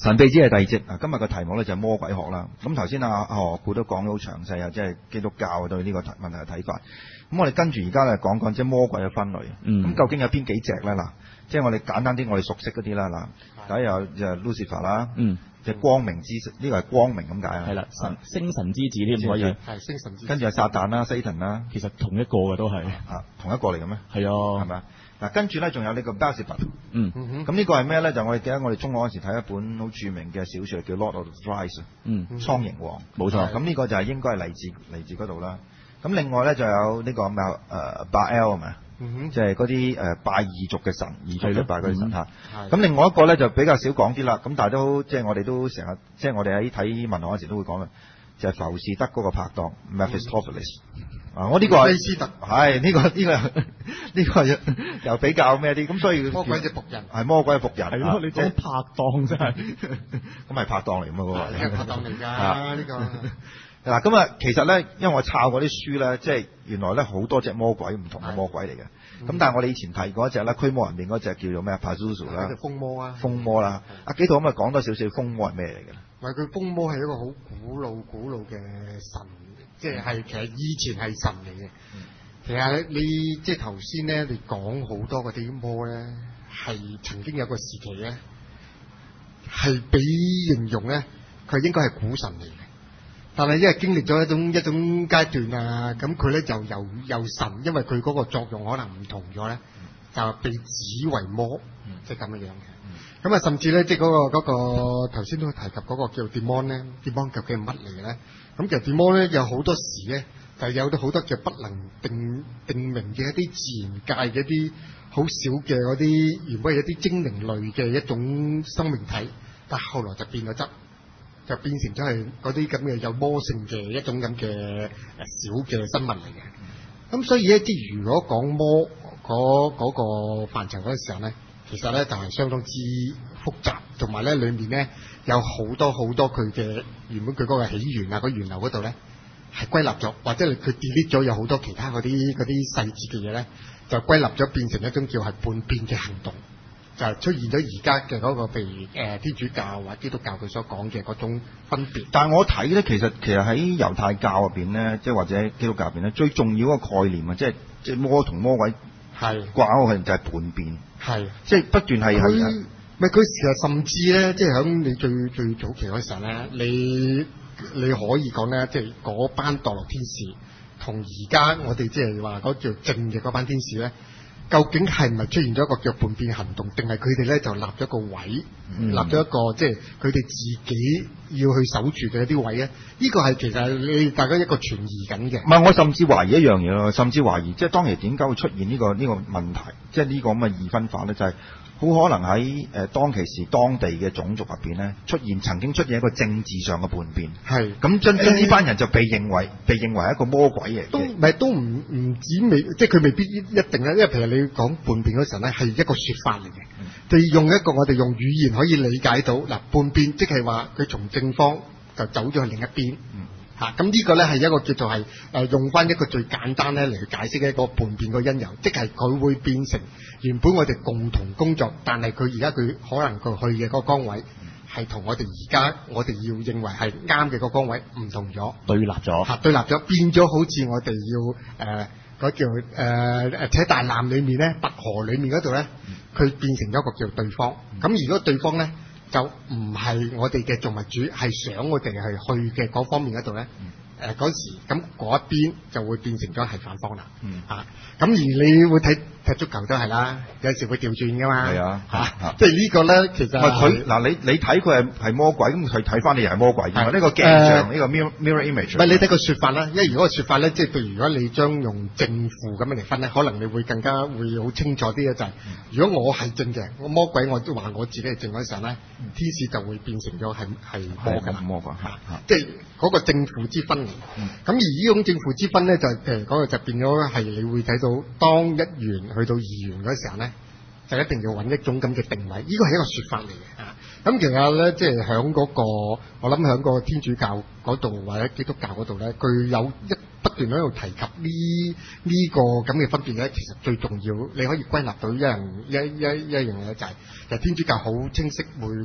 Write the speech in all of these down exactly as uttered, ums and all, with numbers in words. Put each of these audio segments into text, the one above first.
神秘之夜第二節啊，今日嘅題目咧就係魔鬼學啦。咁頭先啊何故都講得好詳細啊，即係基督教對呢個問題嘅睇法。咁我哋跟住而家咧講講即係魔鬼嘅分類。咁、嗯、究竟有邊幾隻咧？嗱，即係我哋簡單啲，我哋熟悉嗰啲啦。嗱，第一有就 Lucifer 啦，嗯，即係光明之呢個係光明咁解啊。 係啦，神星神之子添可以。 係星神之子。 跟住係撒旦啦 ，Satan 啦， 其實同一個嘅都係啊，同一個嚟嘅咩？ 係啊， 係咪啊？嗱，跟住咧仲有呢個 Beelzebub， 嗯， 咁呢個係咩咧？就我哋記得我哋中學嗰時睇一本好著名嘅小說叫 Lord of the Flies， 嗯，蒼蠅王，冇錯。咁呢個就係應該係嚟自嚟自嗰度啦。咁另外咧就有呢個咩誒巴 L 係咪啊？即係嗰啲誒拜異族嘅神，異族嘅拜嗰啲神嚇。咁另外一個咧就比較少講啲啦。咁但係都即係我哋都成日，即係我哋喺睇文學嗰時都會講啦，就係浮士德嗰個拍檔 Mephistopheles。啊！我呢個係菲斯特， 係呢個呢個呢個又又比較咩啲咁，所以魔鬼嘅僕人係魔鬼嘅僕人。 係咯，你講拍檔真係， 咁係拍檔嚟㗎嘛？嗰個係拍檔嚟㗎呢個。 嗱咁啊，其實咧，因為我抄嗰啲書咧，即係原來咧好多隻魔鬼唔同嘅魔鬼嚟嘅。咁但係我哋以前提過一隻咧，驅魔人面嗰隻叫做咩啊 Pazuzu 啦， 風魔啊， 風魔啦。阿幾圖咁啊，講多少少風魔係咩嚟嘅？ 話佢風魔係一個好古老古老嘅神。即係其實以前係神嚟嘅，嗯、其實你即係頭先咧，你講好多嗰啲魔咧，係曾經有個時期咧，係俾形容咧，佢應該係古神嚟嘅。但係因為經歷咗一種一種階段啊，咁佢咧就由由神，因為佢嗰個作用可能唔同咗咧，就被指為魔，即係咁嘅樣嘅。咁啊、嗯，甚至咧，即係嗰個嗰個頭先都提及嗰個叫 demon 咧 demon 究竟係乜嚟嘅咧？咁其實 demon 咧有好多時咧，就有好多嘅不能定定名嘅一啲自然界嘅一啲好少嘅嗰啲原本係一啲精靈類嘅一種生命體，但係後來就變咗質，就變成咗係嗰啲咁嘅有魔性嘅一種咁嘅誒小嘅生物嚟嘅。咁所以咧，即係如果講魔嗰嗰個範疇嗰陣時候咧，其實咧就係相當之複雜，同埋咧裏面咧有好多好多佢嘅原本佢嗰個起源啊，個源流嗰度咧係歸納咗，或者佢 delete 咗有好多其他嗰啲嗰啲細節嘅嘢咧，就歸納咗變成一種叫係叛變嘅行動，就係出現咗而家嘅嗰個譬如誒天主教或者基督教佢所講嘅嗰種分別。 但係我睇咧，其實其實喺猶太教入邊咧，即係或者基督教入邊咧，最重要嗰個概念啊，即係即係魔同魔鬼係掛鈎嘅就係叛變，係即係不斷係係。 唔係佢其實甚至咧，即係喺你最最早期嗰時候咧，你你可以講咧，即係嗰班墮落天使同而家我哋即係話嗰叫正嘅嗰班天使咧，究竟係唔係出現咗一個叫叛變行動，定係佢哋咧就立咗個位，嗯、立咗一個即係佢哋自己要去守住嘅一啲位咧？呢、呢個係其實你大家一個存疑緊嘅。 唔係，我甚至懷疑一樣嘢咯，甚至懷疑即係當年點解會出現呢、呢個呢、呢個問題，即係呢個咁嘅二分法咧，就係、係。好可能喺誒、呃、當其時當地嘅種族入邊咧，出現曾經出現一個政治上嘅叛變，係咁將將呢班人就被認為、欸、被認為係一個魔鬼嘅， 都唔係都唔唔止未，即係佢未必一定咧，因為譬如你講叛變嗰陣咧，係一個説法嚟嘅，嗯、就用一個我哋用語言可以理解到嗱，叛變即係話佢從正方就走咗去另一邊。嗯嚇，咁呢個咧係一個叫做係誒用翻一個最簡單咧嚟去解釋一個叛變個因由，即係佢會變成原本我哋共同工作，但係佢而家佢可能佢去嘅嗰個崗位係同我哋而家我哋要認為係啱嘅個崗位唔同咗， 對立咗嚇，對立咗變咗好似我哋要誒嗰叫誒誒喺大南裡面咧，拔河裡面嗰度咧，佢變成咗一個叫對方，咁如果對方咧。就唔係我哋嘅造物主，係想我哋係去嘅嗰方面嗰度咧。誒嗰、呃、時咁嗰一邊就會變成咗係反方啦。嗯嚇，咁、啊、而你會睇踢足球都係啦，有時會調轉噶嘛。係啊嚇，啊、即係呢個咧其實佢嗱你你睇佢係係魔鬼，咁佢睇翻你又係魔鬼，因為呢個鏡像呢、呃、個 mirror mirror image。 唔係你睇個説法啦，因為如果個説法咧，即係譬如如果你將用正負咁樣嚟分咧，可能你會更加會好清楚啲咧，就係、是、如果我係正嘅，我魔鬼我都話我自己係正嗰陣咧，嗯、天使就會變成咗係係魔嘅魔鬼嚇，即係嗰個正負之分。咁、嗯、而呢種正負之分咧，就誒嗰個就變咗係你會睇到，當一元去到二元嗰時候咧，就一定要揾一種咁嘅定位。呢個係一個説法嚟嘅嚇。咁其實咧，即係喺嗰個我諗喺個天主教嗰度或者基督教嗰度咧，佢有一不斷喺度提及呢呢、呢個咁嘅分別咧。其實最重要，你可以歸納到一樣一一一樣嘢就係、是，其實天主教好清晰會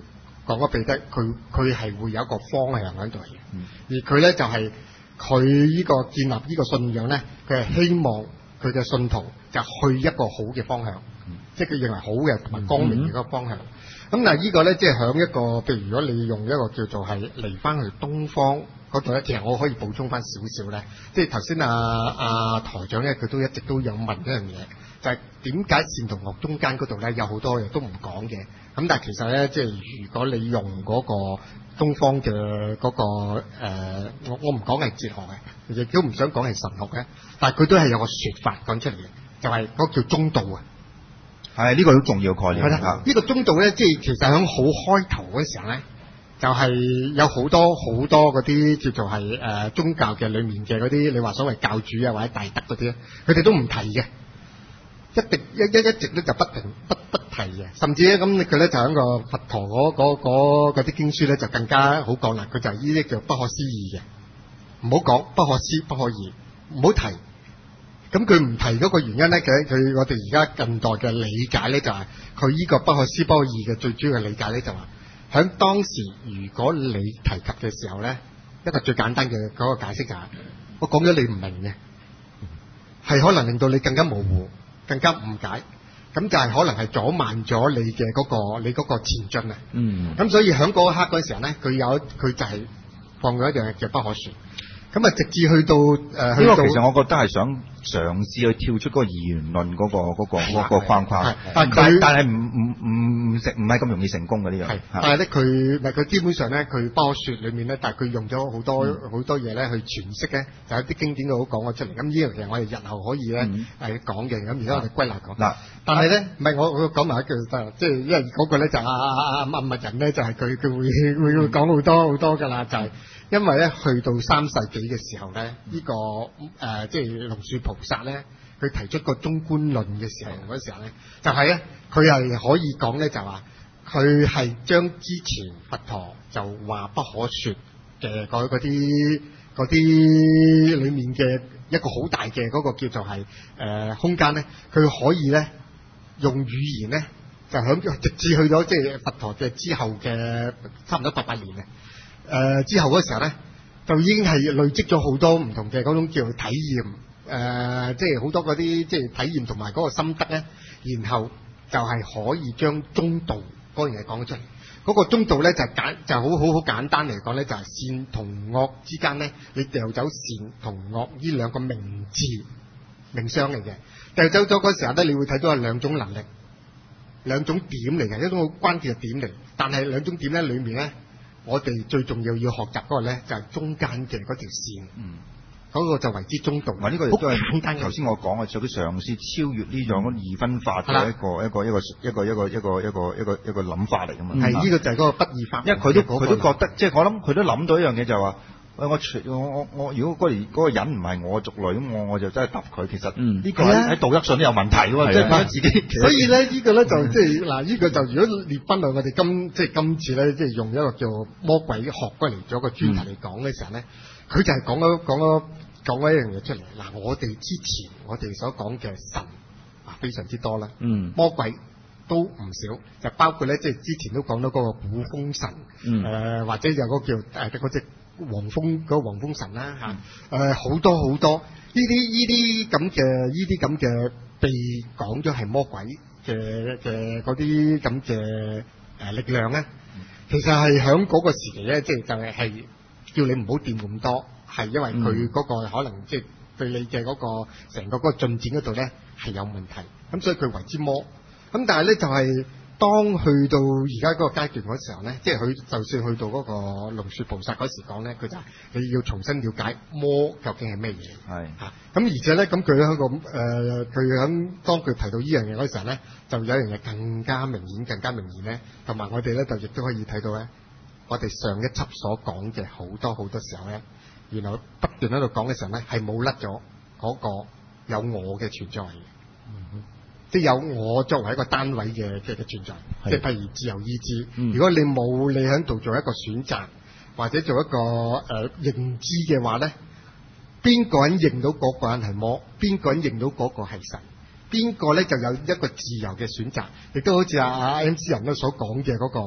講咗彼得，佢佢係會有一個方向喺度嘅，嗯、而佢咧就係佢呢個建立呢個信仰咧，佢係希望佢嘅信徒就去一個好嘅方向，嗯、即係佢認為好嘅同埋光明嘅一個方向。咁、嗯、但係呢個咧，即係響一個譬如如果你用一個叫做係嚟翻去東方嗰度咧，其實我可以補充翻少少咧，即係頭先阿阿台長咧，佢都一直都有問一樣嘢。就係點解善同惡中間嗰度咧有好多嘢都唔講嘅，咁但係其實咧，即係如果你用嗰個東方嘅嗰、嗰個、呃、我我唔講係哲學嘅，亦都唔想講係神學嘅，但係佢都係有個説法講出嚟嘅，就係、係、嗰個叫中道啊。 係呢、呢個好重要概念。係啦，呢、 呢個中道咧，即係其實喺好開頭嗰時候咧，就係、係、有好多好多嗰啲叫做係誒、呃、宗教嘅裡面嘅嗰啲，你話所謂教主啊或者大德嗰啲咧，佢哋都唔提嘅。一定一一一直咧就不停不不提嘅，甚至咧咁佢咧就喺個佛陀嗰嗰嗰啲經書咧就更加好講啦，佢就係呢啲叫不可思議嘅，唔好講不可思不可議，唔好提。咁佢唔提嗰個原因咧，佢佢我哋而家近代嘅理解咧就係佢呢個不可思不可議嘅最主要嘅理解咧就話、是，喺當時如果你提及嘅時候咧，一個最簡單嘅嗰個解釋就係、是，我講咗你唔明嘅，係可能令到你更加模糊。更加誤解，咁就係可能係阻慢咗你嘅嗰、嗰個你嗰個前進啊。嗯。咁所以喺嗰一刻嗰時候咧，佢有佢就係放咗一樣嘢叫不可説。咁啊，直至去到誒，呃、去到其實我覺得係想嘗試去跳出嗰個二元論嗰、嗰個嗰、嗰個嗰、嗰個框框。但係但係唔唔唔唔成唔係咁容易成功嘅呢樣。係。 但係咧，佢唔係佢基本上咧，佢不可説裡面咧，但係佢用咗好多好、嗯、多嘢咧去詮釋咧，就有啲經典嘅好講咗出嚟。咁呢樣其實我哋日後可以咧係講嘅。咁而家我哋歸納講。嗱、嗯，但係咧，唔係我我講埋一句得，即係因為嗰個咧就阿阿阿阿物人咧就係佢佢會會會講好多好多㗎啦，就係、是。因為咧，去到三世紀嘅時候咧，呢、這個誒、呃、即係龍樹菩薩咧，佢提出個中觀論嘅時候嗰時候咧，就係、是、咧，佢係可以講咧，就話佢係將之前佛陀就話不可説嘅嗰啲嗰啲裡面嘅一個好大嘅嗰個叫做係誒、呃、空間咧，佢可以咧用語言咧，就響直至去咗即係佛陀嘅之後嘅差唔多八百年嘅。誒、呃、之後嗰時候咧，就已經係累積咗好多唔同嘅嗰種叫體驗，誒、呃、即係好多嗰啲即係體驗同埋嗰個心得咧，然後就係可以將中道嗰樣嘢講出嚟。嗰、那個中道咧就簡就好好好簡單嚟講咧，就係、是、善同惡之間咧，你掉走善同惡呢兩個名字名相嚟嘅，掉走咗嗰時候咧，你會睇到係兩種能力，兩種點嚟嘅，一種好關鍵嘅點嚟。但係兩種點咧，裡面咧。我哋最重要要學習嗰個咧，就係、是、中間嘅嗰條線，嗯，嗰個就為之中道。呢、這個亦都係頭先我講嘅，就佢嘗試超越呢種二分法嘅一個一個一個一個一個一個一個一個一個諗法嚟㗎嘛。係呢、嗯、個就係嗰個不二法。因為佢都佢都覺得，即係我諗佢都諗到一樣嘢就係話。我我我我如果嗰嗰、嗰個人唔係我族類，咁我我就真係揼佢。其實呢個喺道德上都有問題喎，即係覺得自己。所以咧，呢個咧就即係嗱，呢個就如果列分類，我哋今即係今次咧，即係用一個叫魔鬼學過嚟咗個專題嚟講嘅時候咧，佢、嗯、就係講咗講咗講咗一樣嘢出嚟。嗱，我哋之前我哋所講嘅神啊，非常之多啦，嗯，魔鬼都唔少，就包括咧即係之前都講到嗰個古風神，嗯，誒、呃、或者有個叫誒嗰隻。黃蜂嗰個黃蜂神啦嚇，誒好多好多呢啲呢啲咁嘅呢啲咁嘅被講咗係魔鬼嘅嘅嗰啲咁嘅誒力量咧，其實係喺嗰個時期咧，即係就係係叫你唔好掂咁多，係因為佢嗰個可能即係對你嘅嗰個成個嗰個進展嗰度咧係有問題，咁所以佢為之魔，咁但係咧就係。當去到而家嗰個階段嗰時候咧，即係佢就算去到嗰個龍樹菩薩嗰時講咧，佢就係你要重新了解魔究竟係咩嘢。係嚇，咁而且咧，咁佢喺個誒，佢喺當佢提到呢樣嘢嗰時候咧，就有一樣嘢更加明顯、更加明顯咧，同埋我哋咧就亦都可以睇到咧，我哋上一輯所講嘅好多好多時候咧，原來不斷喺度講嘅時候咧，係冇甩咗嗰個有我嘅存在嘅。嗯即係有我作為一個單位嘅嘅嘅存在，即係譬如自由意志。嗯、如果你冇你喺度做一個選擇，或者做一個誒、呃、認知嘅話咧，邊個人認到嗰個人係魔，邊個人認到嗰個係神，邊個咧就有一個自由嘅選擇。亦都好似阿阿 M C 人咧所講嘅嗰個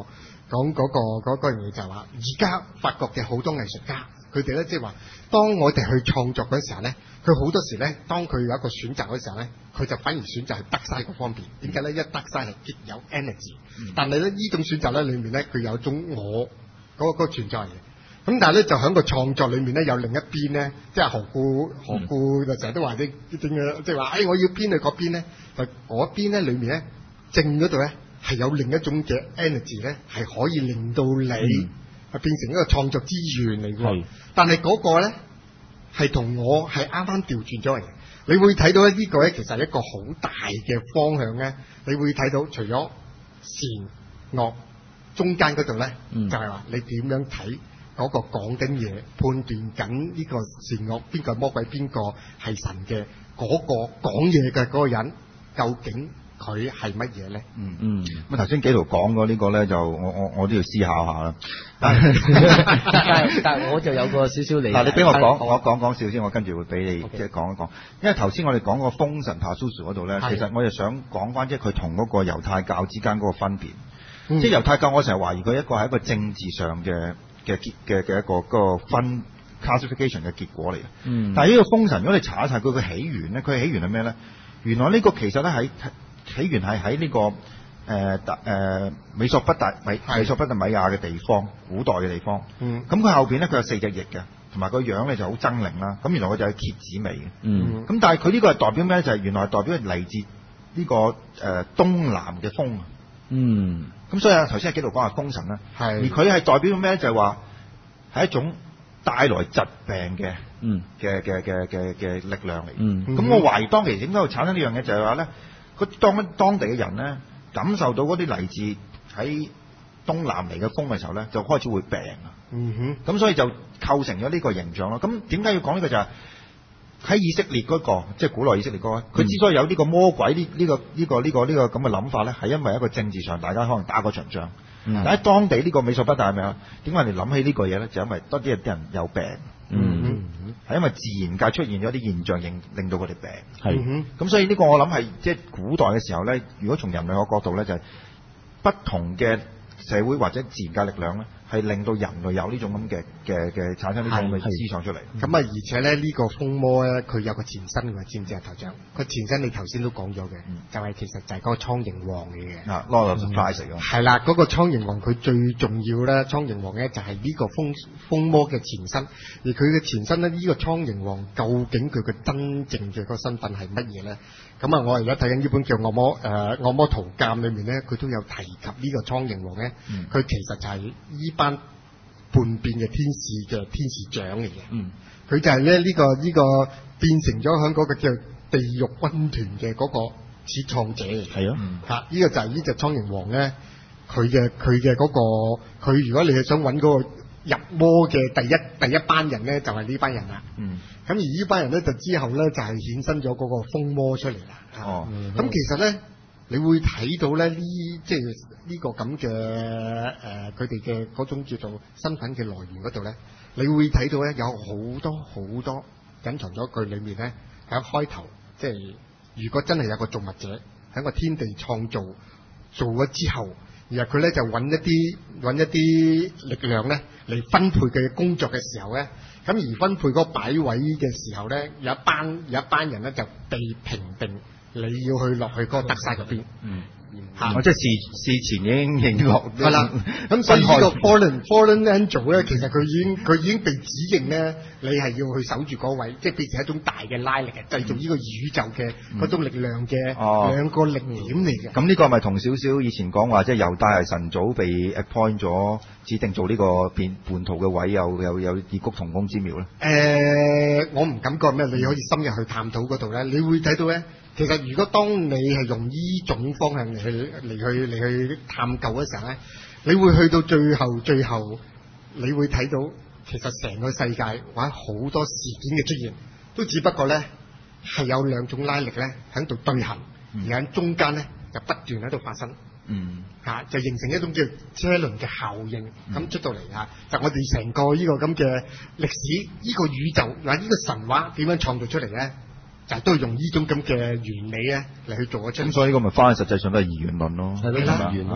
講嗰個嗰嗰樣嘢就係話，而家法國嘅好多藝術家，佢哋咧即係話，當我哋去創作嗰時候咧，佢好多時咧，當佢有一個選擇嗰時候咧，佢就反而選擇係德西嗰方面。點解咧？一德西係極有 energy，、嗯、但係咧呢種選擇咧裏面咧，佢有種我嗰、嗰個存在嘅。咁但係咧就喺個創作裏面咧，有另一邊咧，即係何故何故就成日都話啲啲點嘅，即係話誒我要偏去嗰邊咧，就嗰邊咧裏面咧正嗰度咧係有另一種嘅 energy 咧，係可以令到你係、嗯、變成一個創作資源嚟嘅。但係嗰個咧係同我係啱啱調轉咗嚟嘅。你會睇到咧呢個咧其實係一個好大嘅方向咧，你會睇到除咗善惡中間嗰度咧，嗯、就係話你點樣睇。嗰個講緊嘢，判斷緊呢個善惡，邊個係魔鬼，邊個係神嘅嗰、嗰個講嘢嘅嗰個人，究竟佢係乜嘢咧？ 嗯嗯。咁頭先紀陶講過呢個咧，就我我我都要思考下啦。但係但係我就有個少少理解。 嗱，你俾我講，我講講少先，我跟住會俾你即係講一講。因為頭先我哋講個封神 Pazuzu 嗰度咧，其實我就想講翻即係佢同嗰個猶太教之間嗰個分別。嗯、即係猶太教，我成日懷疑佢一個係一個政治上嘅。嘅結嘅嘅一個嗰個分 classification 嘅結果嚟嘅，嗯，但係呢個封神，如果你查一查佢嘅起源咧，佢起源係咩咧？原來呢個其實咧喺起源係喺呢個誒誒、呃、美索不達米美索不達米亞嘅地方，古代嘅地方，嗯，咁佢後邊咧佢有四隻翼嘅，同埋個樣咧就好猙獰啦，咁原來佢就係蠍子尾嘅，嗯，咁但係佢呢個係代表咩咧？就係、是、原來係代表嚟自呢個誒、呃、東南嘅風。嗯，咁所以啊，頭先喺紀陶講係封神啦，係，而佢係代表咩？就係話係一種帶來疾病嘅，嗯，嘅嘅嘅嘅嘅力量嚟。嗯，咁我懷疑當其時點解會產生呢樣嘢，就係話咧，佢當當地嘅人咧感受到嗰啲嚟自喺東南嚟嘅風嘅時候咧，就開始會病啊。嗯哼，咁所以就構成咗呢個形象咯。咁點解要講呢個就係、是？喺以色列嗰、那個，即係古代以色列嗰個，佢之所以有呢個魔鬼呢呢、這個呢、這個呢、這個呢、這個咁嘅諗法咧，係因為一個政治上大家可能打過場仗。嗯、但喺當地呢個美索不達米亞，點解人哋諗起呢個嘢咧？就因為多啲啲人有病。嗯，係、嗯、因為自然界出現咗啲現象，令令到佢哋病。係，咁、嗯、所以呢個我諗係即係古代嘅時候咧，如果從人類嘅角度咧，就係、是、不同嘅社會或者自然界力量咧。係令到人類有呢種咁嘅嘅嘅產生呢種嘅思想出嚟。 咁啊，而且咧呢、這個風魔咧，佢有個前身嘅，知唔知啊，頭長？個前身你頭先都講咗嘅，嗯、就係其實就係嗰個蒼蠅王嚟嘅。啊 Lord of the Flies 嚟嘅。係啦，嗰、那個蒼蠅王佢最重要咧，蒼蠅王咧就係呢個風風魔嘅前身。而佢嘅前身咧，呢、這個蒼蠅王究竟佢嘅真正嘅個身份係乜嘢咧？咁啊，我而家睇緊呢本叫《惡魔誒、呃、惡魔圖鑑》裏面咧，佢都有提及呢個蒼蠅王咧。佢、嗯、其實就係呢班叛變嘅天使嘅天使長嚟嘅，嗯，佢就係咧呢個呢、這個變成咗喺嗰個叫地獄軍團嘅嗰個始創者嚟，係啊，嚇、嗯，呢、這個就係呢隻蒼蠅王咧，佢嘅佢嘅嗰個，佢如果你係想揾嗰個入魔嘅第一第一班人咧，就係、是、呢班人啦，嗯，咁而呢班人咧就之後咧就係、是、衍生咗嗰個風魔出嚟啦，哦，咁、嗯、其實咧。你會睇到咧呢，即係呢個咁嘅誒，佢哋嘅嗰種叫做身份嘅來源嗰度咧，你會睇到咧有好多好多隱藏咗句裏面咧喺開頭，即係如果真係有個造物者喺個天地創造做咗之後，然後佢咧就揾一啲揾一啲力量咧嚟分配佢嘅工作嘅時候咧，咁而分配嗰個擺位嘅時候咧，有一班有一班人咧就被評定。你要去落去嗰個德西嗰邊，嗯， 嚇、嗯，即係事事前已經認落， 係啦。咁所以呢個 fallen fallen angel 咧，其實佢已經佢已經被指認咧，你係要去守住嗰位，即係變成一種大嘅拉力嘅，製造呢個宇宙嘅嗰種力量嘅兩個力點嚟嘅。 咁呢、嗯、個咪同少少以前講話，即係猶大係晨早被 appoint 咗，指定做呢個變叛徒嘅位，有有有異曲同工之妙咧。 誒、呃，我唔敢講咩，你可以深入去探討嗰度咧，你會睇到咧。其實，如果當你係用呢種方向嚟去嚟去嚟去探究嘅時候咧，你會去到最後最後，你會睇到其實成個世界或者好多事件嘅出現，都只不過咧係有兩種拉力咧喺度對行，嗯、而喺中間咧就不斷喺度發生，嗯，嚇、啊、就形成一種叫車輪嘅效應，咁、嗯、出到嚟嚇，就我哋成個呢個咁嘅歷史，呢、這個宇宙或者呢個神話點樣創造出嚟咧？就係都係用呢種咁嘅原理咧嚟去做一出。 咁所以呢個咪翻去實際上都係二元論咯。係咯，二元啊。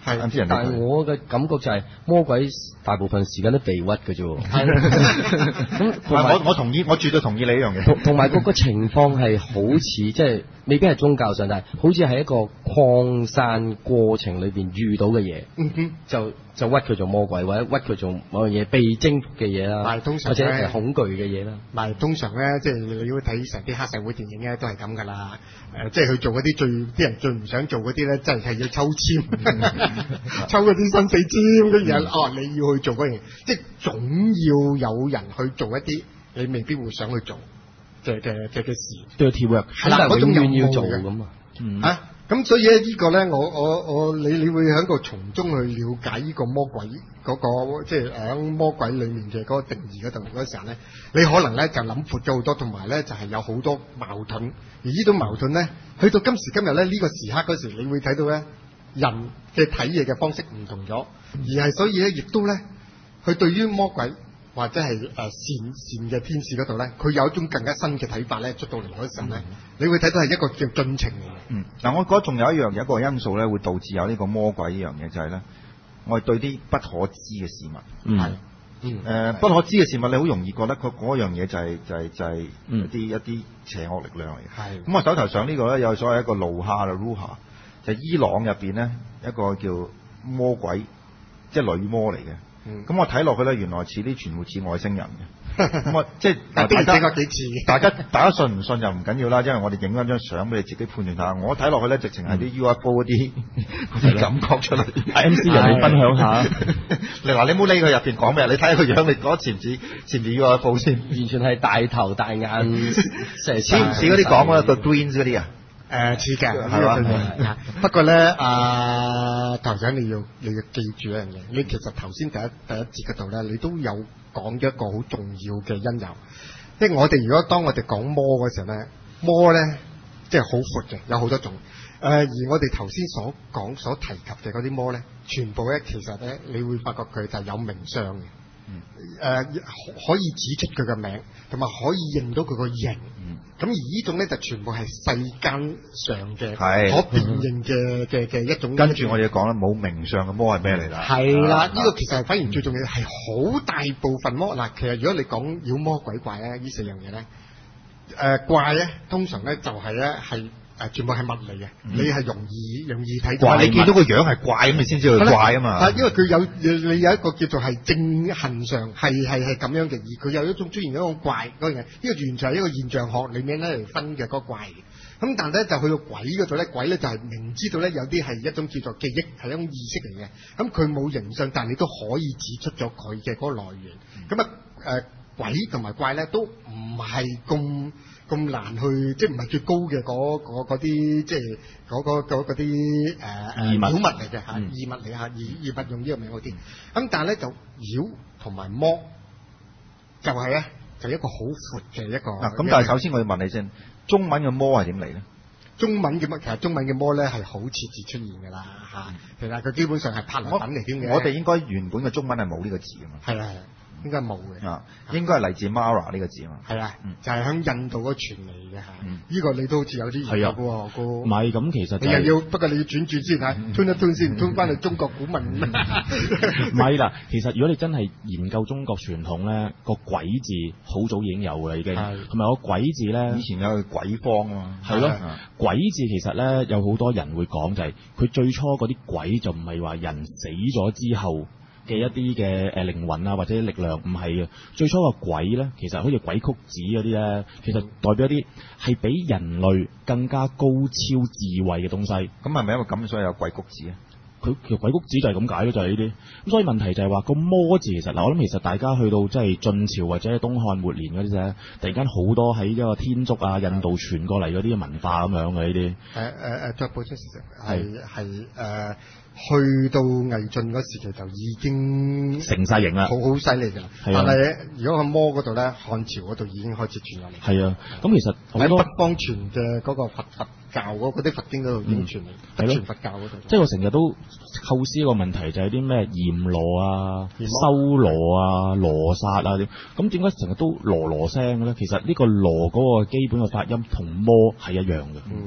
係， 啲人但係我嘅感覺就係魔鬼大部分時間都被屈嘅啫。係，咁同埋我我同意，我絕對同意你呢樣嘢。 同同埋嗰個情況係好似即係未必係宗教上，但係好似係一個擴散過程裏邊遇到嘅嘢， 嗯就就屈佢做魔鬼，或者屈佢做某樣嘢被征服嘅嘢啦，或者係恐懼嘅嘢啦。 咪通常咧，即係你要睇成啲黑社會電影咧，都係咁噶啦。誒，即係去做嗰啲最啲人最唔想做嗰啲咧，真係係要抽籤，抽嗰啲生死籤嘅嘢。哦，你要去做嗰樣，即係總要有人去做一啲你未必會想去做嘅嘅嘅嘅事。 dirty work 係啦，嗰種永遠要做咁啊。嗯啊。 咁所以咧，呢個咧，我我我你你會喺個從中去了解呢個魔鬼嗰個，即係喺魔鬼裡面嘅嗰個定義嗰度嗰時候咧，你可能咧就諗闊咗好多，同埋咧就係有好多矛盾。而呢種矛盾咧，去到今時今日咧呢個時刻嗰時，你會睇到咧人嘅睇嘢嘅方式唔同咗，而係所以咧亦都咧，佢對於魔鬼或者係誒善善嘅天使嗰度咧，佢有一種更加新嘅睇法咧，出到嚟嗰時候咧，嗯、你會睇到係一個叫進程嚟嘅。 嗯，嗱，我覺得仲有一樣有一個因素咧，會導致有呢個魔鬼呢樣嘢，就係、是、咧，我哋對啲不可知嘅事物， 嗯，係， 嗯，誒、呃，不可知嘅事物，你好容易覺得佢嗰樣嘢就係、是、就係、是、就係、是、一啲、嗯、一啲邪惡力量嚟嘅。係，咁我手頭上呢個咧有所謂一個路哈啦 Ruha，就係伊朗入邊咧一個叫魔鬼，即係女魔嚟嘅。咁、嗯、我睇落去咧，原來似啲全部似外星人嘅。咁我即係大家幾次， 大家大家信唔信就唔緊要啦，因為我哋影翻張相俾你自己判斷下。我睇落去咧，直情係啲 U F O 嗰啲嗰啲感覺出嚟。 M C 人你分享下， 你話你唔好理佢入邊講咩，你睇下個樣，你覺得似唔似似唔似 U F O 先？ 完全係大頭大眼， 似唔似嗰啲講嗰個 Greens 嗰啲啊？ 誒似嘅，係嘛？不過咧，阿頭長你要你要記住一樣嘢，你其實頭先第一第一節嗰度咧，你都有講咗一個好重要嘅因由，即係我哋如果當我哋講魔嗰時候咧，魔咧即係好闊嘅，有好多種。誒、呃、而我哋頭先所講所提及嘅嗰啲魔咧，全部咧其實咧，你會發覺佢就係有名相嘅。誒、呃、可以指出佢嘅名，同埋可以認到佢個形。咁、嗯、而呢種咧就全部係世間上嘅可辨認嘅嘅嘅一種。 跟住我哋講啦，冇名相嘅魔係咩嚟啦？ 係啦，呢、啊、個其實係反而最重要係好大部分魔。嗱，其實如果你講妖魔鬼怪咧，呢四樣嘢咧，誒、呃、怪咧通常咧就係咧係。誒，全部係物嚟嘅，嗯、你係容易容易睇到。 你見到個樣係怪咁，你先知佢怪啊嘛。 係因為佢有你有一個叫做係正行上係係係咁樣嘅，而佢有一種出現一種怪嗰樣嘢，呢、這個完全係一個現象學裏面咧嚟分嘅嗰個怪嘅。咁但係咧就去到鬼嗰度咧，鬼咧就係明知道咧有啲係一種叫做記憶，係一種意識嚟嘅。咁佢冇形象，但係你都可以指出咗佢嘅嗰個來源。咁啊誒，鬼同埋怪咧都唔係咁。咁難去，即係唔係最高嘅嗰啲，即係嗰嗰啲誒誒妖物嚟嘅嚇，異物嚟嚇，異異物用呢個名好啲。咁但係咧就妖同埋魔，就係咧就一個好闊嘅一個。嗱， 咁但係首先我要問你先，中文嘅魔係點嚟咧？ 中文嘅魔其實中文嘅魔咧係好設置出現㗎啦嚇，其實佢基本上係拍落品嚟添嘅。 我哋應該原本嘅中文係冇呢個字㗎嘛。 係啊係啊。應該冇嘅， 啊，應該係嚟自 Mara 呢個字啊嘛， 係啊，嗯、就係、是、響印度嗰傳嚟嘅嚇，呢、嗯、個你都好似有啲研究嘅喎，哥。 唔係咁，其實、就是、 你又要，不過你要轉轉先嚇，吞一吞先，吞翻去中國古文。唔係啦，其實如果你真係研究中國傳統咧，個鬼字好早已經有啦，已經，同埋個鬼字咧， 以前有個鬼方啊嘛， 係咯，鬼字其實咧有好多人會講就係、是、佢最初嗰啲鬼就唔係話人死咗之後嘅一啲嘅誒靈魂啊或者力量，唔係嘅，最初個鬼咧，其實好似鬼谷子嗰啲咧，其實代表一啲係比人類更加高超智慧嘅東西。 咁係咪因為咁所以有鬼谷子啊？ 佢其實鬼谷子就係咁解咯，就係呢啲。咁所以問題就係話個魔字其實嗱，我諗其實大家去到即係晉朝或者東漢末年嗰啲啫，突然間好多喺一個天竺啊、印度傳過嚟嗰啲文化咁樣嘅呢啲。誒誒誒，再補充事實係係誒。去到魏晉嗰時期就已經成晒型啦， 好好犀利㗎啦。但係如果喺魔嗰度咧，漢朝嗰度已經開始傳落嚟。 係啊，咁其實喺北方傳嘅嗰個佛佛教嗰嗰啲佛經嗰度已經傳嚟，係、嗯、傳佛教嗰度。 即係我成日都構思一個問題，就係啲咩閻羅啊、修羅啊、羅剎啊啲。咁點解成日都羅羅聲嘅咧？其實呢個羅嗰個基本嘅發音同魔係一樣嘅。嗯。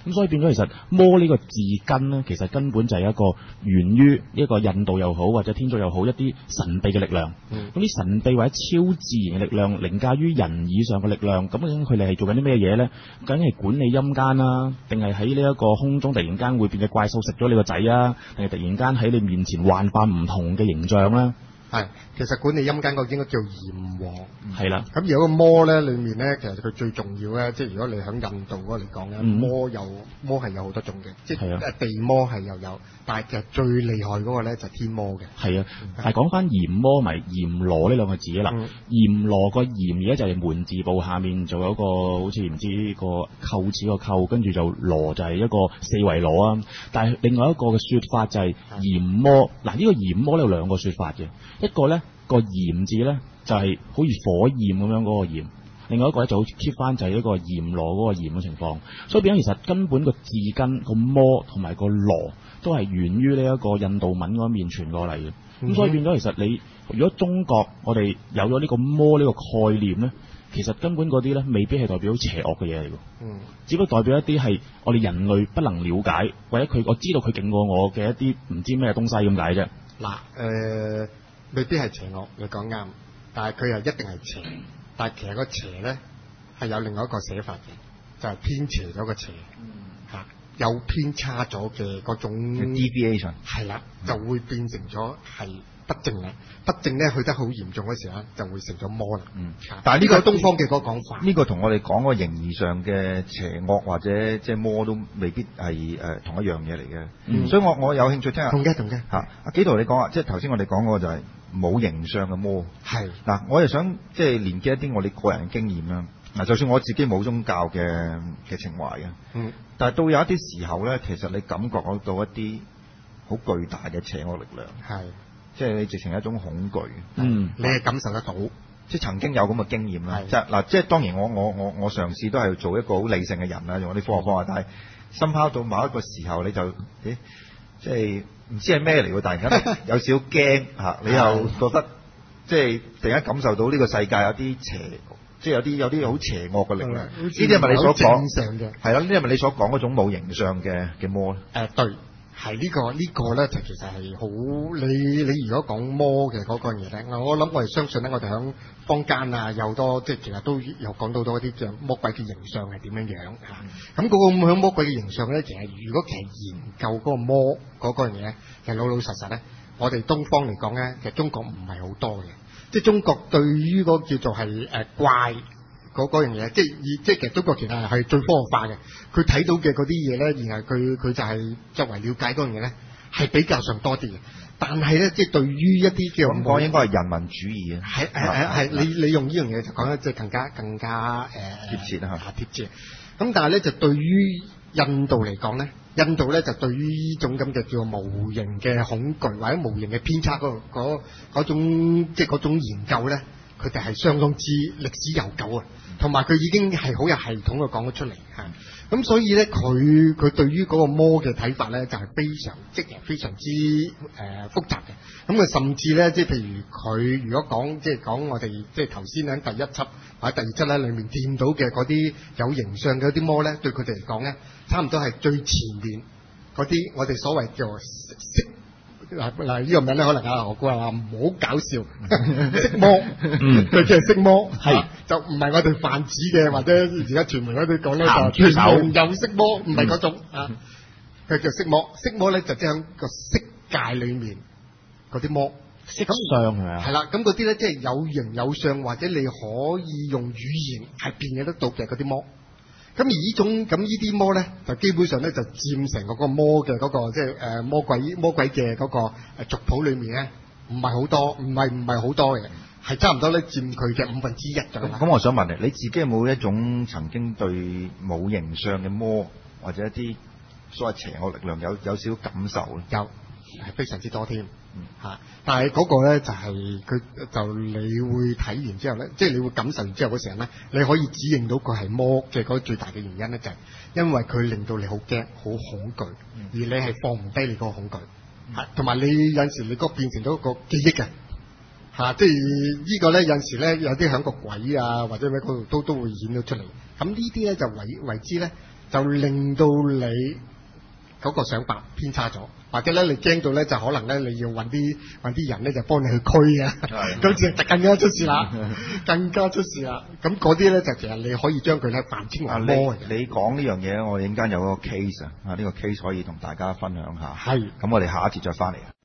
咁所以變咗其實魔呢個字根咧，其實根本就係一個源於一個印度又好或者天主又好一啲神秘嘅力量。咁啲、嗯、神秘或者超自然嘅力量凌駕於人以上嘅力量，咁究竟佢哋係做緊啲咩嘢咧？究竟係管理陰間啦，定係喺呢一個空中突然間會變嘅怪獸食咗你個仔啊？定係突然間喺你面前幻化唔同嘅形象啦？ 係，其實管理陰間嗰個應該叫閻王。 係啦。 咁如果個魔咧，裡面咧，其實佢最重要咧，即係如果你喺印度嗰個嚟講咧，魔有魔係有好多種嘅，即係地魔係又有，但係其實最厲害嗰個咧就係天魔嘅。係啊， 但係講翻閻魔咪閻羅呢兩個字啦。閻羅個閻而家就係門字部下面做一個好似唔知個扣字個扣，跟住就羅就係一個四維羅啊。但係另外一個嘅説法就係閻魔。嗱，呢個閻魔咧有兩個説法嘅。一個咧個閻字咧就係、是、好似火焰咁樣嗰個炎，另外一個咧就好似 keep 翻就係一個閻羅嗰個炎嘅情況，所以變咗其實根本個字根個魔同埋個羅都係源於呢一個印度文嗰面傳過嚟嘅，咁、嗯、所以變咗其實你如果中國我哋有咗呢個魔呢個概念咧，其實根本嗰啲咧未必係代表邪惡嘅嘢嚟嘅，嗯，只不過代表一啲係我哋人類不能了解或者佢我知道佢勁過我嘅一啲唔知咩東西咁解啫。 嗱，誒。未必係邪惡，你講啱，但係佢又一定係邪。但係其實個邪咧係有另外一個寫法嘅，就係、是、偏邪咗個邪，嚇、嗯、有偏差咗嘅嗰種 deviation， 係啦，就會變成咗係不正啦。不正咧去得好嚴重嗰時咧，就會成咗魔啦。嗯，但係呢個東方嘅嗰個講法， 呢個同我哋講個形義上嘅邪惡或者即係魔都未必係誒、呃、同一樣嘢嚟嘅。嗯，所以我我有興趣聽下。 同嘅同嘅嚇，阿紀陶你講啊，即係頭先我哋講嗰個就係、是。冇形象嘅魔係嗱，我又想即係連結一啲我哋個人嘅經驗啦。嗱，就算我自己冇宗教嘅嘅情懷嘅，嗯，但係到有一啲時候咧，其實你感覺到一啲好巨大嘅邪惡力量，係即係你直情係一種恐懼， 嗯，你係感受得到， 即係曾經有咁嘅經驗啦。即係嗱，即係當然我我我我嘗試都係做一個好理性嘅人啦，用啲科學方法，但係深拋到某一個時候你就誒即係。唔知係咩嚟喎，突然間有少少驚嚇，你又覺得即係突然間感受到呢個世界有啲邪，即係有啲有啲好邪惡嘅力量。呢啲係咪你所講嘅？係咯，呢啲係咪你所講嗰種冇形象嘅嘅魔咧？ 誒對，係呢個呢個咧就其實係好你你如果講魔嘅嗰個嘢咧，我諗我哋相信咧，我哋響坊間啊有多即係其實都有講到多啲嘅魔鬼嘅形象係點樣樣嚇。咁嗰個響魔鬼嘅形象咧，其實如果其實研究嗰個魔嗰個嘢咧，其實老老實實咧，我哋東方嚟講咧，其實中國唔係好多嘅。即係中國對於嗰個叫做係誒怪嗰嗰樣嘢，即係以即係其實中國其實係最科學化嘅。佢睇到嘅嗰啲嘢咧，然後佢佢就係作為了解嗰樣嘢咧，係比較上多啲嘅。但係咧，即係對於一啲叫咁講，應該係人民主義啊。 係係係，你你用呢樣嘢就講得即係更加更加誒貼切啊， 貼切。咁但係咧，就對於印度嚟講咧，印度咧就對於呢種咁嘅叫無形嘅恐懼或者無形嘅偏差嗰嗰嗰種即係嗰種研究咧，佢哋係相當之歷史悠久啊，同埋佢已經係好有系統嘅講咗出嚟嚇。咁所以咧，佢佢對於嗰個魔嘅睇法咧，就係、是、非常即係非常之誒、呃、複雜嘅。咁佢甚至咧，即係譬如佢如果講即係講我哋即係頭先喺第一輯或者第二輯咧裡面見到嘅嗰啲有形象嘅啲魔咧，對佢哋嚟講咧，差唔多係最前面嗰啲我哋所謂叫色嗱嗱呢個名咧，可能啊我估啊唔好搞笑，色魔，嗯，佢叫色魔，係、啊、就唔係我哋泛指嘅，或者而家傳媒嗰啲講咧就全有色魔，唔係嗰種、嗯、啊，佢叫色魔，色魔咧就即係喺個色界裡面嗰啲魔， 色相係咪啊？ 係啦，咁嗰啲咧即係有形有相，或者你可以用語言係辨認得到嘅嗰啲魔。咁而呢種咁呢啲魔咧，就基本上咧就佔成嗰個魔嘅嗰、嗰個即係誒魔鬼魔鬼嘅嗰個誒族譜裏面咧，唔係好多，唔係唔係好多嘅，係差唔多咧佔佢嘅五分之一㗎啦。 咁我想問你，你自己有冇一種曾經對冇形象嘅魔或者一啲所謂邪惡力量有有少少感受咧？ 有，係非常之多添。嚇、嗯！但係嗰個咧就係、是、佢就你會睇完之後咧，即係你會感受完之後嗰時候咧，你可以指認到佢係魔嘅嗰個最大嘅原因咧，就係因為佢令到你好驚、好恐懼，嗯、而你係放唔低你嗰個恐懼，係同埋你有陣時你嗰個變成咗個記憶嘅嚇，即係呢個咧有陣時咧有啲響個鬼啊或者咩嗰度都都會演到出嚟。咁呢啲咧就為為之咧就令到你嗰個想法偏差咗，或者咧你驚到咧就可能咧你要揾啲揾啲人咧就幫你去驅啊，咁就更加出事啦，更加出事啦。咁嗰啲咧就其實你可以將佢咧泛稱為魔。 你你講呢樣嘢，我哋陣間有個 case 啊，啊呢個 case 可以同大家分享下。 係。 咁我哋下一節再翻嚟。